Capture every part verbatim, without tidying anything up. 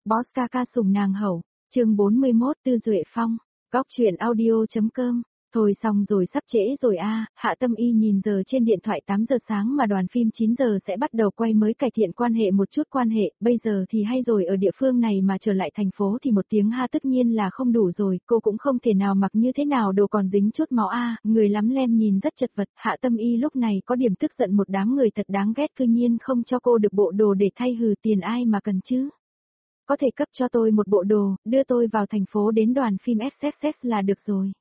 Boss ca ca sủng nàng hậu, chương bốn mươi mốt Tư Duệ Phong, góc chuyện audio.com. Thôi xong rồi, sắp trễ rồi a. Hạ Tâm Y nhìn giờ trên điện thoại, tám giờ sáng mà đoàn phim chín giờ sẽ bắt đầu quay, mới cải thiện quan hệ một chút quan hệ, bây giờ thì hay rồi, ở địa phương này mà trở lại thành phố thì một tiếng ha tất nhiên là không đủ rồi, cô cũng không thể nào mặc như thế nào đồ còn dính chút máu a, người lắm lem nhìn rất chật vật. Hạ Tâm Y lúc này có điểm tức giận một đám người thật đáng ghét, cư nhiên không cho cô được bộ đồ để thay, hừ, tiền ai mà cần chứ. Có thể cấp cho tôi một bộ đồ, đưa tôi vào thành phố đến đoàn phim ét ét ét là được rồi.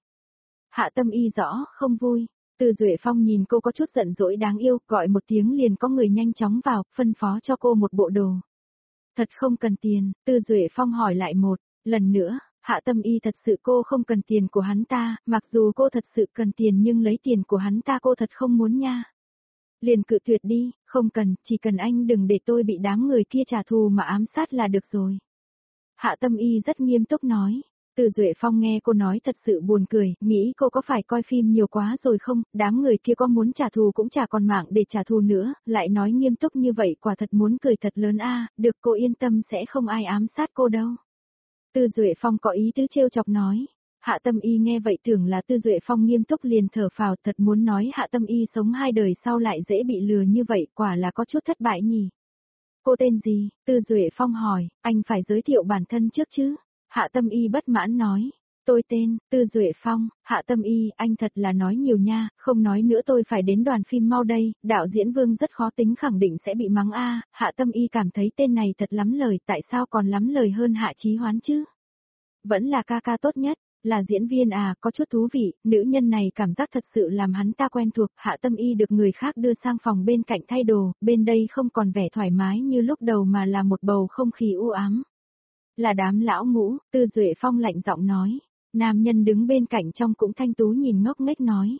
Hạ Tâm Y rõ, không vui. Tư Duệ Phong nhìn cô có chút giận dỗi đáng yêu, gọi một tiếng liền có người nhanh chóng vào, phân phó cho cô một bộ đồ. Thật không cần tiền, Tư Duệ Phong hỏi lại một lần nữa. Hạ Tâm Y thật sự cô không cần tiền của hắn ta, mặc dù cô thật sự cần tiền nhưng lấy tiền của hắn ta cô thật không muốn nha. Liền cự tuyệt đi, không cần, chỉ cần anh đừng để tôi bị đám người kia trả thù mà ám sát là được rồi. Hạ Tâm Y rất nghiêm túc nói. Từ Duệ Phong nghe cô nói thật sự buồn cười, nghĩ cô có phải coi phim nhiều quá rồi không, đám người kia có muốn trả thù cũng chả còn mạng để trả thù nữa, lại nói nghiêm túc như vậy quả thật muốn cười thật lớn a. Được, cô yên tâm sẽ không ai ám sát cô đâu. Từ Duệ Phong có ý tứ trêu chọc nói. Hạ Tâm Y nghe vậy tưởng là Tư Duệ Phong nghiêm túc liền thở phào, thật muốn nói Hạ Tâm Y sống hai đời sau lại dễ bị lừa như vậy, quả là có chút thất bại nhỉ. Cô tên gì? Tư Duệ Phong hỏi, anh phải giới thiệu bản thân trước chứ. Hạ Tâm Y bất mãn nói, tôi tên, Tư Duệ Phong. Hạ Tâm Y, anh thật là nói nhiều nha, không nói nữa tôi phải đến đoàn phim mau đây, đạo diễn Vương rất khó tính khẳng định sẽ bị mắng a. Hạ Tâm Y cảm thấy tên này thật lắm lời, tại sao còn lắm lời hơn Hạ Chí Hoán chứ? Vẫn là ca ca tốt nhất, là diễn viên à, có chút thú vị, nữ nhân này cảm giác thật sự làm hắn ta quen thuộc. Hạ Tâm Y được người khác đưa sang phòng bên cạnh thay đồ, bên đây không còn vẻ thoải mái như lúc đầu mà là một bầu không khí u ám. Là đám lão ngũ, Tư Duệ Phong lạnh giọng nói. Nam nhân đứng bên cạnh trong cũng thanh tú nhìn ngốc nghếch nói.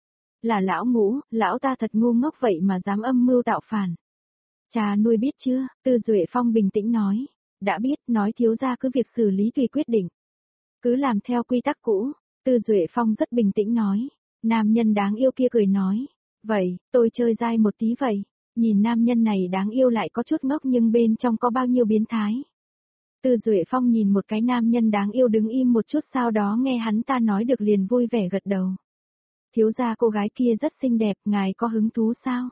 Là lão ngũ, lão ta thật ngu ngốc vậy mà dám âm mưu tạo phản. Cha nuôi biết chưa? Tư Duệ Phong bình tĩnh nói. Đã biết, nói thiếu gia cứ việc xử lý tùy quyết định. Cứ làm theo quy tắc cũ, Tư Duệ Phong rất bình tĩnh nói. Nam nhân đáng yêu kia cười nói. Vậy, tôi chơi dai một tí vậy. Nhìn nam nhân này đáng yêu lại có chút ngốc nhưng bên trong có bao nhiêu biến thái. Tư Duệ Phong nhìn một cái nam nhân đáng yêu đứng im một chút, sau đó nghe hắn ta nói được liền vui vẻ gật đầu. Thiếu gia cô gái kia rất xinh đẹp, ngài có hứng thú sao?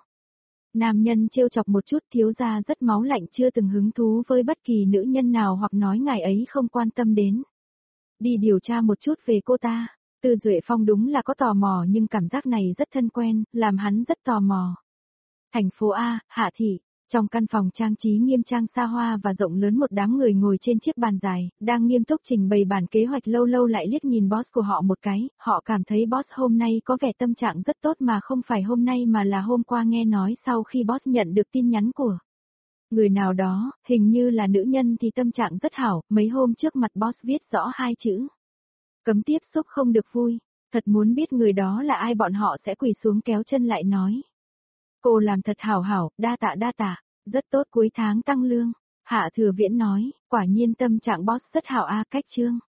Nam nhân trêu chọc một chút, thiếu gia rất máu lạnh, chưa từng hứng thú với bất kỳ nữ nhân nào hoặc nói ngài ấy không quan tâm đến. Đi điều tra một chút về cô ta. Tư Duệ Phong đúng là có tò mò nhưng cảm giác này rất thân quen, làm hắn rất tò mò. Thành phố A, Hạ Thị. Trong căn phòng trang trí nghiêm trang xa hoa và rộng lớn, một đám người ngồi trên chiếc bàn dài, đang nghiêm túc trình bày bản kế hoạch, lâu lâu lại liếc nhìn boss của họ một cái, họ cảm thấy boss hôm nay có vẻ tâm trạng rất tốt, mà không phải hôm nay mà là hôm qua, nghe nói sau khi boss nhận được tin nhắn của người nào đó, hình như là nữ nhân thì tâm trạng rất hảo, mấy hôm trước mặt boss viết rõ hai chữ. Cấm tiếp xúc không được vui, thật muốn biết người đó là ai bọn họ sẽ quỳ xuống kéo chân lại nói. Cô làm thật hảo hảo, đa tạ đa tạ, rất tốt, cuối tháng tăng lương. Hạ Thừa Viễn nói, quả nhiên tâm trạng boss rất hảo a. Cách chương